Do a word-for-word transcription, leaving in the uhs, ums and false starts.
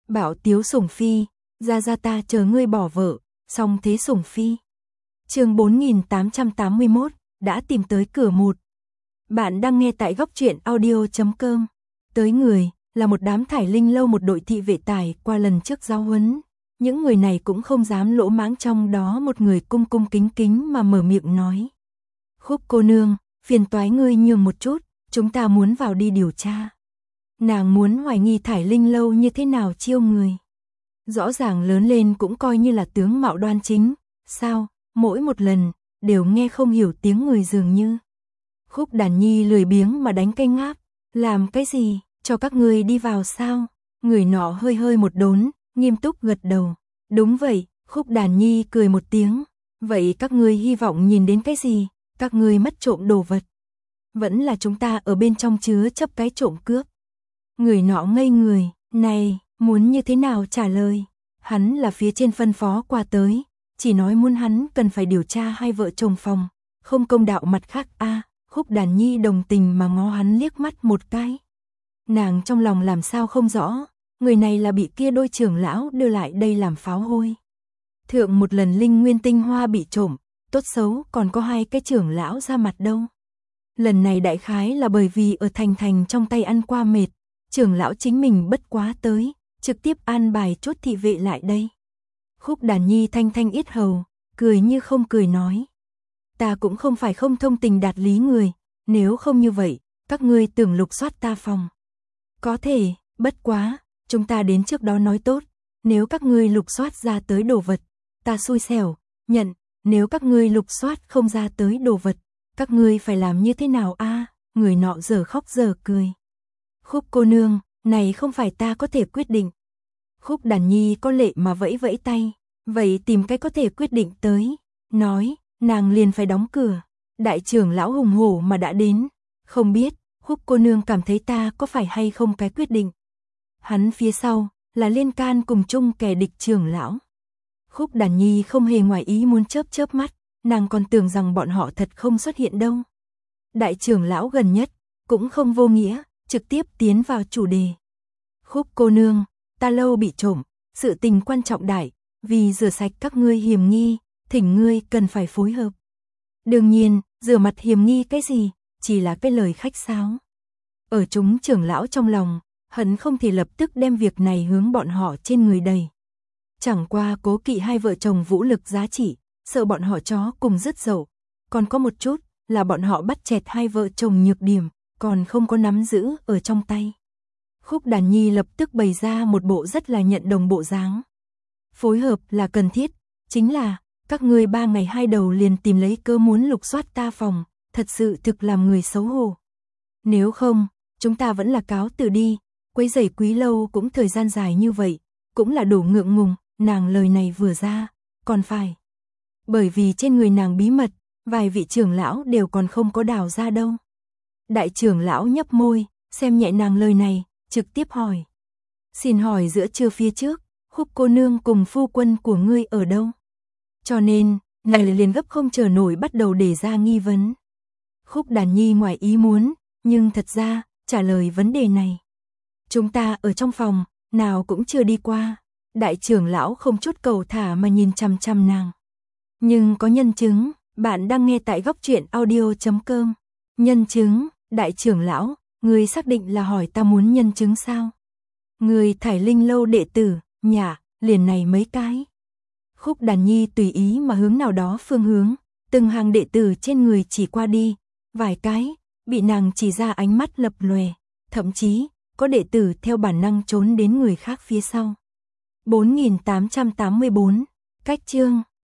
Bảo Tiếu Sủng Phi, ra ra ta chờ ngươi bỏ vợ, xong thế Sủng Phi. Chương bốn nghìn tám trăm tám mươi mốt, đã tìm tới cửa một. Bạn đang nghe tại góc truyện audio chấm com. Tới người, là một đám thải linh lâu một đội thị vệ tài qua lần trước giao huấn. Những người này cũng không dám lỗ mãng, trong đó một người cung cung kính kính mà mở miệng nói. Khúc cô nương, phiền toái ngươi nhường một chút, chúng ta muốn vào đi điều tra. Nàng muốn hoài nghi thải linh lâu như thế nào chiêu người. Rõ ràng lớn lên cũng coi như là tướng mạo đoan chính, sao, mỗi một lần, đều nghe không hiểu tiếng người dường như. Khúc Đàn Nhi lười biếng mà đánh cây ngáp, làm cái gì, cho các ngươi đi vào sao? Người nọ hơi hơi một đốn, nghiêm túc gật đầu. Đúng vậy, Khúc Đàn Nhi cười một tiếng. Vậy các ngươi hy vọng nhìn đến cái gì? Các ngươi mất trộm đồ vật. Vẫn là chúng ta ở bên trong chứa chấp cái trộm cướp. Người nọ ngây người, này, muốn như thế nào trả lời? Hắn là phía trên phân phó qua tới, chỉ nói muốn hắn cần phải điều tra hai vợ chồng phòng, không công đạo mặt khác a. À, Khúc Đàn Nhi đồng tình mà ngó hắn liếc mắt một cái. Nàng trong lòng làm sao không rõ, người này là bị kia đôi trưởng lão đưa lại đây làm pháo hôi. Thượng một lần linh nguyên tinh hoa bị trộm, tốt xấu còn có hai cái trưởng lão ra mặt đâu. Lần này đại khái là bởi vì ở thành thành trong tay ăn qua mệt, trưởng lão chính mình bất quá tới, trực tiếp an bài chốt thị vệ lại đây. Khúc Đàn Nhi thanh thanh yết hầu, cười như không cười nói. Ta cũng không phải không thông tình đạt lý người, nếu không như vậy, các ngươi tưởng lục soát ta phòng. Có thể, bất quá, chúng ta đến trước đó nói tốt, nếu các ngươi lục soát ra tới đồ vật, ta xui xẻo, nhận, nếu các ngươi lục soát không ra tới đồ vật, các ngươi phải làm như thế nào a? À, người nọ giờ khóc giờ cười. Khúc cô nương, này không phải ta có thể quyết định. Khúc Đàn Nhi có lệ mà vẫy vẫy tay, vậy tìm cái có thể quyết định tới, nói, nàng liền phải đóng cửa. Đại trưởng lão hùng hổ mà đã đến, không biết, Khúc cô nương cảm thấy ta có phải hay không cái quyết định. Hắn phía sau, là liên can cùng chung kẻ địch trưởng lão. Khúc Đàn Nhi không hề ngoài ý muốn chớp chớp mắt, nàng còn tưởng rằng bọn họ thật không xuất hiện đâu. Đại trưởng lão gần nhất, cũng không vô nghĩa, trực tiếp tiến vào chủ đề. Khúc cô nương, ta lâu bị trộm, sự tình quan trọng đại, vì rửa sạch các ngươi hiểm nghi, thỉnh ngươi cần phải phối hợp. Đương nhiên, rửa mặt hiểm nghi cái gì, chỉ là cái lời khách sáo. Ở chúng trưởng lão trong lòng, hắn không thể lập tức đem việc này hướng bọn họ trên người đầy. Chẳng qua cố kỵ hai vợ chồng vũ lực giá trị, sợ bọn họ chó cùng dứt dậu. Còn có một chút, là bọn họ bắt chẹt hai vợ chồng nhược điểm, còn không có nắm giữ ở trong tay. Khúc Đàn Nhi lập tức bày ra một bộ rất là nhận đồng bộ dáng. Phối hợp là cần thiết, chính là, các ngươi ba ngày hai đầu liền tìm lấy cơ muốn lục soát ta phòng, thật sự thực làm người xấu hổ. Nếu không, chúng ta vẫn là cáo từ đi, quấy rầy quý lâu cũng thời gian dài như vậy, cũng là đủ ngượng ngùng, nàng lời này vừa ra, còn phải. Bởi vì trên người nàng bí mật, vài vị trưởng lão đều còn không có đào ra đâu. Đại trưởng lão nhấp môi, xem nhẹ nàng lời này, trực tiếp hỏi. Xin hỏi giữa trưa phía trước, Khúc cô nương cùng phu quân của ngươi ở đâu? Cho nên, này liền gấp không chờ nổi bắt đầu đề ra nghi vấn. Khúc Đàn Nhi ngoài ý muốn, nhưng thật ra, trả lời vấn đề này. Chúng ta ở trong phòng, nào cũng chưa đi qua. Đại trưởng lão không chút cầu thả mà nhìn chằm chằm nàng. Nhưng có nhân chứng, bạn đang nghe tại góc truyện audio chấm com. Nhân chứng, đại trưởng lão, người xác định là hỏi ta muốn nhân chứng sao? Người thải linh lâu đệ tử, nhả, liền này mấy cái. Khúc Đàn Nhi tùy ý mà hướng nào đó phương hướng, từng hàng đệ tử trên người chỉ qua đi, vài cái, bị nàng chỉ ra ánh mắt lập lòe, thậm chí, có đệ tử theo bản năng trốn đến người khác phía sau. bốn nghìn tám trăm tám mươi bốn, cách chương.